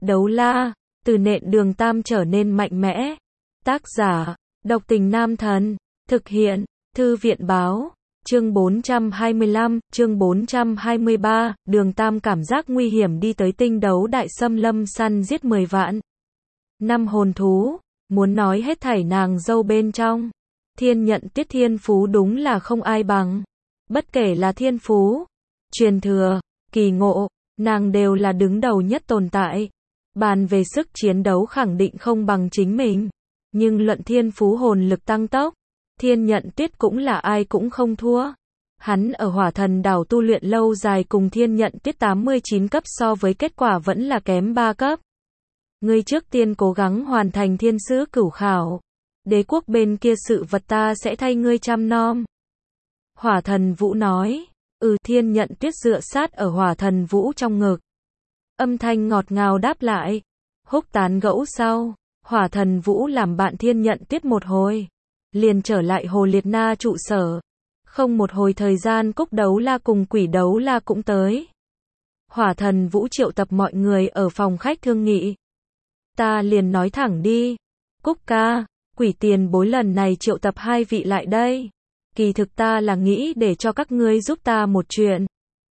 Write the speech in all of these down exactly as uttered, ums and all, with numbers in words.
Đấu la, từ nện đường tam trở nên mạnh mẽ. Tác giả, độc tình nam thần. Thực hiện, thư viện báo. Chương bốn trăm hai mươi lăm, chương bốn trăm hai mươi ba, đường tam cảm giác nguy hiểm đi tới tinh đấu đại xâm lâm săn giết mười vạn. Năm hồn thú, muốn nói hết thảy nàng dâu bên trong. Thiên nhận tiết thiên phú đúng là không ai bằng. Bất kể là thiên phú, truyền thừa, kỳ ngộ, nàng đều là đứng đầu nhất tồn tại. Bàn về sức chiến đấu khẳng định không bằng chính mình. Nhưng luận thiên phú hồn lực tăng tốc, thiên nhận tuyết cũng là ai cũng không thua. Hắn ở hỏa thần đảo tu luyện lâu dài cùng thiên nhận tuyết tám mươi chín cấp so với kết quả vẫn là kém ba cấp. Ngươi trước tiên cố gắng hoàn thành thiên sứ cửu khảo. Đế quốc bên kia sự vật ta sẽ thay ngươi chăm nom. Hỏa thần vũ nói. Ừ, thiên nhận tuyết dựa sát ở hỏa thần vũ trong ngực. Âm thanh ngọt ngào đáp lại. Húc tán gẫu sau, hỏa thần vũ làm bạn thiên nhận tuyết một hồi. Liền trở lại Hồ Liệt Na trụ sở. Không một hồi thời gian Cúc Đấu La cùng Quỷ Đấu La cũng tới. Hỏa thần vũ triệu tập mọi người ở phòng khách thương nghị. Ta liền nói thẳng đi. Cúc ca, Quỷ tiền bối lần này triệu tập hai vị lại đây. Kỳ thực ta là nghĩ để cho các ngươi giúp ta một chuyện.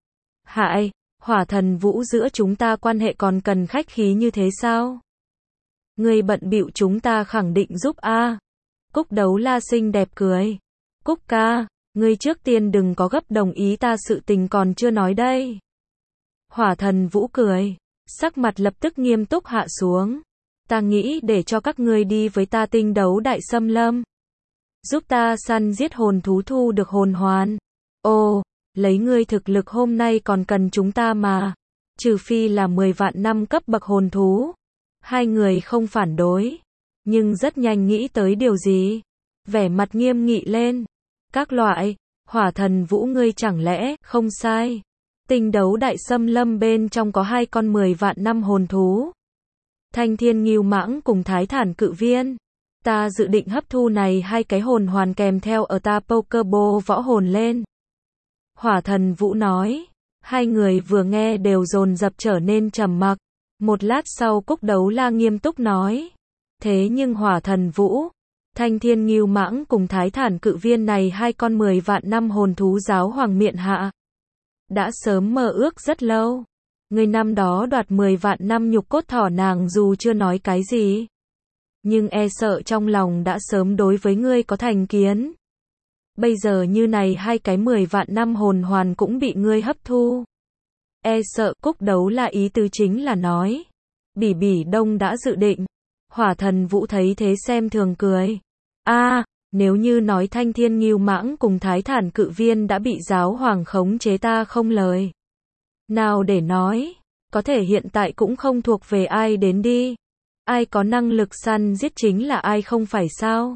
Hại, hỏa thần vũ giữa chúng ta quan hệ còn cần khách khí như thế sao? Ngươi bận bịu chúng ta khẳng định giúp a. Cúc Đấu La xinh đẹp cười. Cúc ca, ngươi trước tiên đừng có gấp đồng ý ta sự tình còn chưa nói đây. Hỏa thần vũ cười. Sắc mặt lập tức nghiêm túc hạ xuống. Ta nghĩ để cho các ngươi đi với ta tinh đấu đại xâm lâm. Giúp ta săn giết hồn thú thu được hồn hoàn. Ồ, lấy ngươi thực lực hôm nay còn cần chúng ta mà. Trừ phi là mười vạn năm cấp bậc hồn thú. Hai người không phản đối. Nhưng rất nhanh nghĩ tới điều gì. Vẻ mặt nghiêm nghị lên. Các loại, hỏa thần vũ ngươi chẳng lẽ, không sai. Tinh đấu đại xâm lâm bên trong có hai con mười vạn năm hồn thú. Thanh thiên ngưu mãng cùng thái thản cự viên. Ta dự định hấp thu này hai cái hồn hoàn kèm theo ở ta Pokeball võ hồn lên. Hỏa thần vũ nói. Hai người vừa nghe đều dồn dập trở nên trầm mặc. Một lát sau Cúc Đấu La nghiêm túc nói. Thế nhưng hỏa thần vũ, thanh thiên ngưu mãng cùng thái thản cự viên này hai con mười vạn năm hồn thú giáo hoàng miện hạ. Đã sớm mơ ước rất lâu. Người năm đó đoạt mười vạn năm nhục cốt thỏ nàng dù chưa nói cái gì. Nhưng e sợ trong lòng đã sớm đối với ngươi có thành kiến. Bây giờ như này hai cái mười vạn năm hồn hoàn cũng bị ngươi hấp thu. E sợ Cúc Đấu La ý tứ chính là nói. Bỉ bỉ đông đã dự định. Hỏa thần vũ thấy thế xem thường cười. A, à, nếu như nói thanh thiên ngưu mãng cùng thái thản cự viên đã bị giáo hoàng khống chế ta không lời. Nào để nói, có thể hiện tại cũng không thuộc về ai đến đi. Ai có năng lực săn giết chính là ai không phải sao?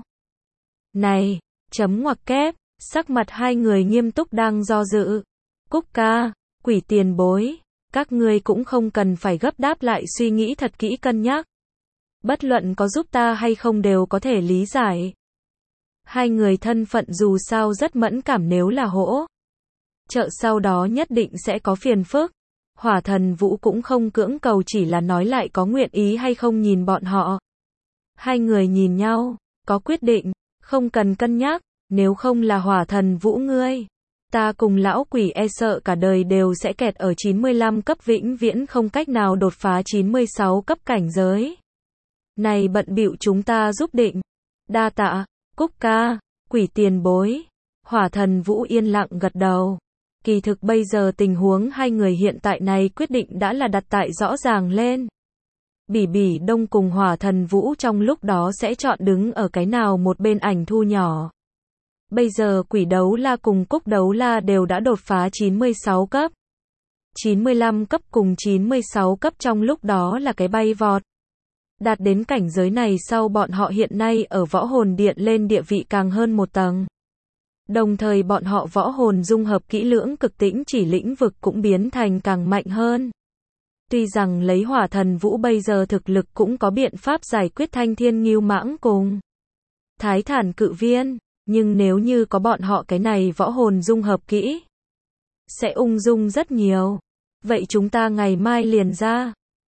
Này, chấm ngoặc kép, sắc mặt hai người nghiêm túc đang do dự. Cúc ca, Quỷ tiền bối, các ngươi cũng không cần phải gấp đáp lại suy nghĩ thật kỹ cân nhắc. Bất luận có giúp ta hay không đều có thể lý giải. Hai người thân phận dù sao rất mẫn cảm nếu là hỗ trợ sau đó nhất định sẽ có phiền phức. Hỏa thần vũ cũng không cưỡng cầu chỉ là nói lại có nguyện ý hay không nhìn bọn họ. Hai người nhìn nhau, có quyết định, không cần cân nhắc, nếu không là hỏa thần vũ ngươi. Ta cùng lão quỷ e sợ cả đời đều sẽ kẹt ở chín mươi lăm cấp vĩnh viễn không cách nào đột phá chín mươi sáu cấp cảnh giới. Này bận bịu chúng ta giúp định. Đa tạ, Cúc ca, Quỷ tiền bối. Hỏa thần vũ yên lặng gật đầu. Kỳ thực bây giờ tình huống hai người hiện tại này quyết định đã là đặt tại rõ ràng lên. Bỉ bỉ đông cùng hỏa thần vũ trong lúc đó sẽ chọn đứng ở cái nào một bên ảnh thu nhỏ. Bây giờ Quỷ Đấu La cùng Cúc Đấu La đều đã đột phá chín mươi sáu cấp. chín mươi lăm cấp cùng chín mươi sáu cấp trong lúc đó là cái bay vọt. Đạt đến cảnh giới này sau bọn họ hiện nay ở võ hồn điện lên địa vị càng hơn một tầng. Đồng thời bọn họ võ hồn dung hợp kỹ lưỡng cực tĩnh chỉ lĩnh vực cũng biến thành càng mạnh hơn. Tuy rằng lấy hỏa thần vũ bây giờ thực lực cũng có biện pháp giải quyết thanh thiên ngưu mãng cùng thái thản cự viên, nhưng nếu như có bọn họ cái này võ hồn dung hợp kỹ, sẽ ung dung rất nhiều. Vậy chúng ta ngày mai liền ra.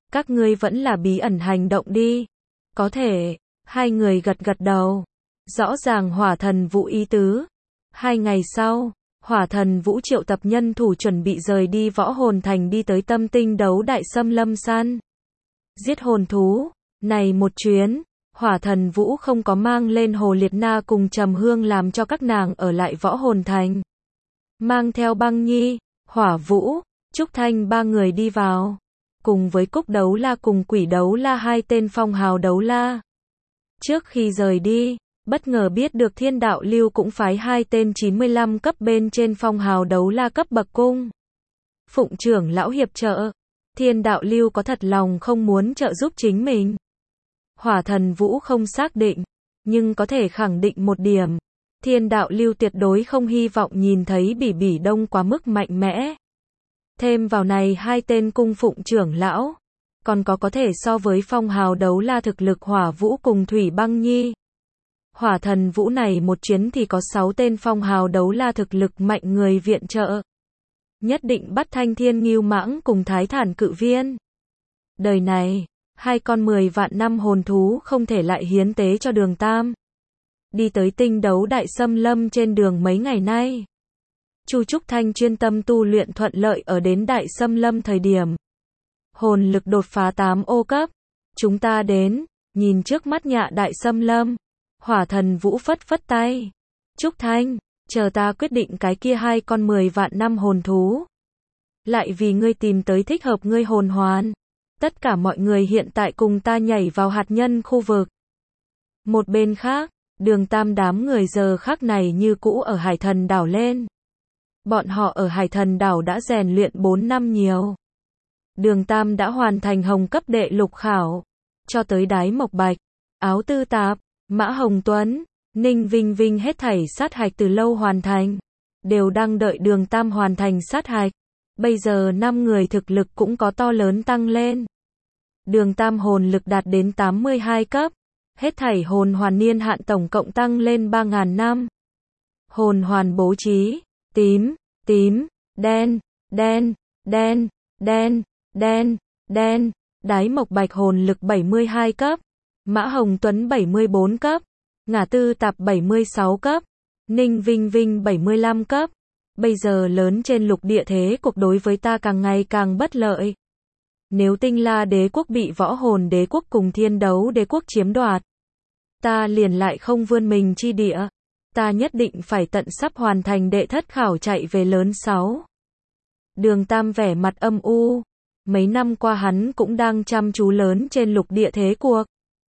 Các ngươi vẫn là bí ẩn hành động đi. Có thể, hai người gật gật đầu. Rõ ràng hỏa thần vũ ý tứ. Hai ngày sau, hỏa thần vũ triệu tập nhân thủ chuẩn bị rời đi võ hồn thành đi tới tâm tinh đấu đại xâm lâm săn. Giết hồn thú. Này một chuyến, hỏa thần vũ không có mang lên Hồ Liệt Na cùng Trầm Hương làm cho các nàng ở lại võ hồn thành. Mang theo Băng Nhi, Hỏa Vũ, Trúc Thanh ba người đi vào. Cùng với Cúc Đấu La cùng Quỷ Đấu La hai tên phong hào đấu la. Trước khi rời đi, bất ngờ biết được Thiên Đạo Lưu cũng phái hai tên chín mươi lăm cấp bên trên phong hào đấu la cấp bậc cung. Phụng trưởng lão hiệp trợ. Thiên Đạo Lưu có thật lòng không muốn trợ giúp chính mình. Hỏa thần vũ không xác định, nhưng có thể khẳng định một điểm. Thiên Đạo Lưu tuyệt đối không hy vọng nhìn thấy Bỉ Bỉ Đông quá mức mạnh mẽ. Thêm vào này hai tên cung phụng trưởng lão, còn có có thể so với phong hào đấu la thực lực Hỏa Vũ cùng Thủy Băng Nhi. Hỏa thần vũ này một chuyến thì có sáu tên phong hào đấu la thực lực mạnh người viện trợ. Nhất định bắt Thanh Thiên Ngưu Mãng cùng Thái Thản Cự Viên. Đời này, hai con mười vạn năm hồn thú không thể lại hiến tế cho Đường Tam. Đi tới tinh đấu đại xâm lâm trên đường mấy ngày nay. Chu Trúc Thanh chuyên tâm tu luyện thuận lợi ở đến đại xâm lâm thời điểm. Hồn lực đột phá tám ô cấp. Chúng ta đến, nhìn trước mắt nhạ đại xâm lâm. Hỏa thần vũ phất phất tay. Trúc Thanh, chờ ta quyết định cái kia hai con mười vạn năm hồn thú. Lại vì ngươi tìm tới thích hợp ngươi hồn hoàn. Tất cả mọi người hiện tại cùng ta nhảy vào hạt nhân khu vực. Một bên khác, Đường Tam đám người giờ khắc này như cũ ở Hải Thần đảo lên. Bọn họ ở Hải Thần đảo đã rèn luyện bốn năm nhiều. Đường Tam đã hoàn thành hồng cấp đệ lục khảo. Cho tới Đái Mộc Bạch, Áo Tư Tạp, Mã Hồng Tuấn, Ninh Vinh Vinh hết thảy sát hạch từ lâu hoàn thành. Đều đang đợi Đường Tam hoàn thành sát hạch. Bây giờ năm người thực lực cũng có to lớn tăng lên. Đường Tam hồn lực đạt đến tám mươi hai cấp. Hết thảy hồn hoàn niên hạn tổng cộng tăng lên ba nghìn năm. Hồn hoàn bố trí. Tím, tím, đen, đen, đen, đen, đen, đen. Đái Mộc Bạch hồn lực bảy mươi hai cấp. Mã Hồng Tuấn bảy mươi bốn cấp. Ngả Tư Tạp bảy mươi sáu cấp. Ninh Vinh Vinh bảy mươi lăm cấp. Bây giờ lớn trên lục địa thế cuộc đối với ta càng ngày càng bất lợi. Nếu Tinh La đế quốc bị võ hồn đế quốc cùng thiên đấu đế quốc chiếm đoạt, ta liền lại không vươn mình chi địa. Ta nhất định phải tận sắp hoàn thành đệ thất khảo chạy về lớn sáu. Đường Tam vẻ mặt âm u. Mấy năm qua hắn cũng đang chăm chú lớn trên lục địa thế cuộc.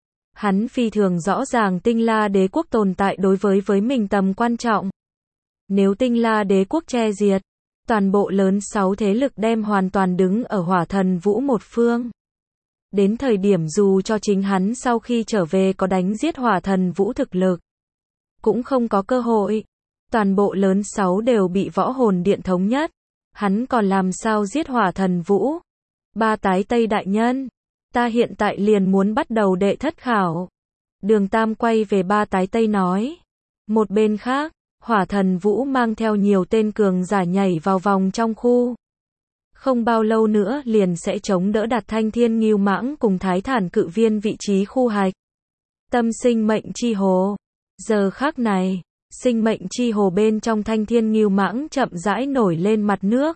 Hắn phi thường rõ ràng Tinh La đế quốc tồn tại đối với với mình tầm quan trọng. Nếu Tinh La đế quốc che diệt, toàn bộ lớn sáu thế lực đem hoàn toàn đứng ở hỏa thần vũ một phương. Đến thời điểm dù cho chính hắn sau khi trở về có đánh giết hỏa thần vũ thực lực, cũng không có cơ hội. Toàn bộ lớn sáu đều bị võ hồn điện thống nhất. Hắn còn làm sao giết hỏa thần vũ? Ba tái Tây đại nhân, ta hiện tại liền muốn bắt đầu đệ thất khảo. Đường Tam quay về ba tái Tây nói. Một bên khác, hỏa thần vũ mang theo nhiều tên cường giả nhảy vào vòng trong khu. Không bao lâu nữa liền sẽ chống đỡ đặt Thanh Thiên Ngưu Mãng cùng Thái Thản Cự Viên vị trí khu hạch. Tâm sinh mệnh chi hồ. Giờ khắc này, sinh mệnh chi hồ bên trong Thanh Thiên Ngưu Mãng chậm rãi nổi lên mặt nước.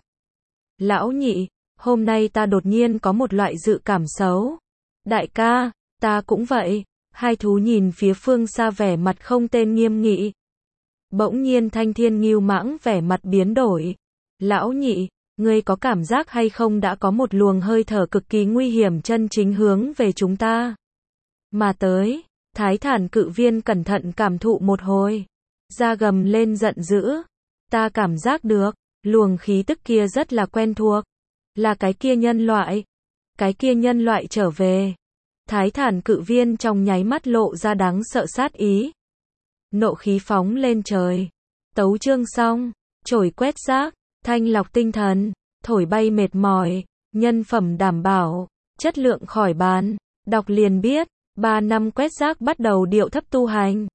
Lão nhị, hôm nay ta đột nhiên có một loại dự cảm xấu. Đại ca, ta cũng vậy. Hai thú nhìn phía phương xa vẻ mặt không tên nghiêm nghị. Bỗng nhiên Thanh Thiên Ngưu Mãng vẻ mặt biến đổi. Lão nhị, ngươi có cảm giác hay không đã có một luồng hơi thở cực kỳ nguy hiểm chân chính hướng về chúng ta mà tới. Thái Thản Cự Viên cẩn thận cảm thụ một hồi, da gầm lên giận dữ. Ta cảm giác được, luồng khí tức kia rất là quen thuộc. Là cái kia nhân loại. Cái kia nhân loại trở về. Thái Thản Cự Viên trong nháy mắt lộ ra đáng sợ sát ý. Nộ khí phóng lên trời. Tấu chương xong, chổi quét rác, thanh lọc tinh thần, thổi bay mệt mỏi, nhân phẩm đảm bảo, chất lượng khỏi bán. Đọc liền biết, ba năm quét rác bắt đầu điệu thấp tu hành.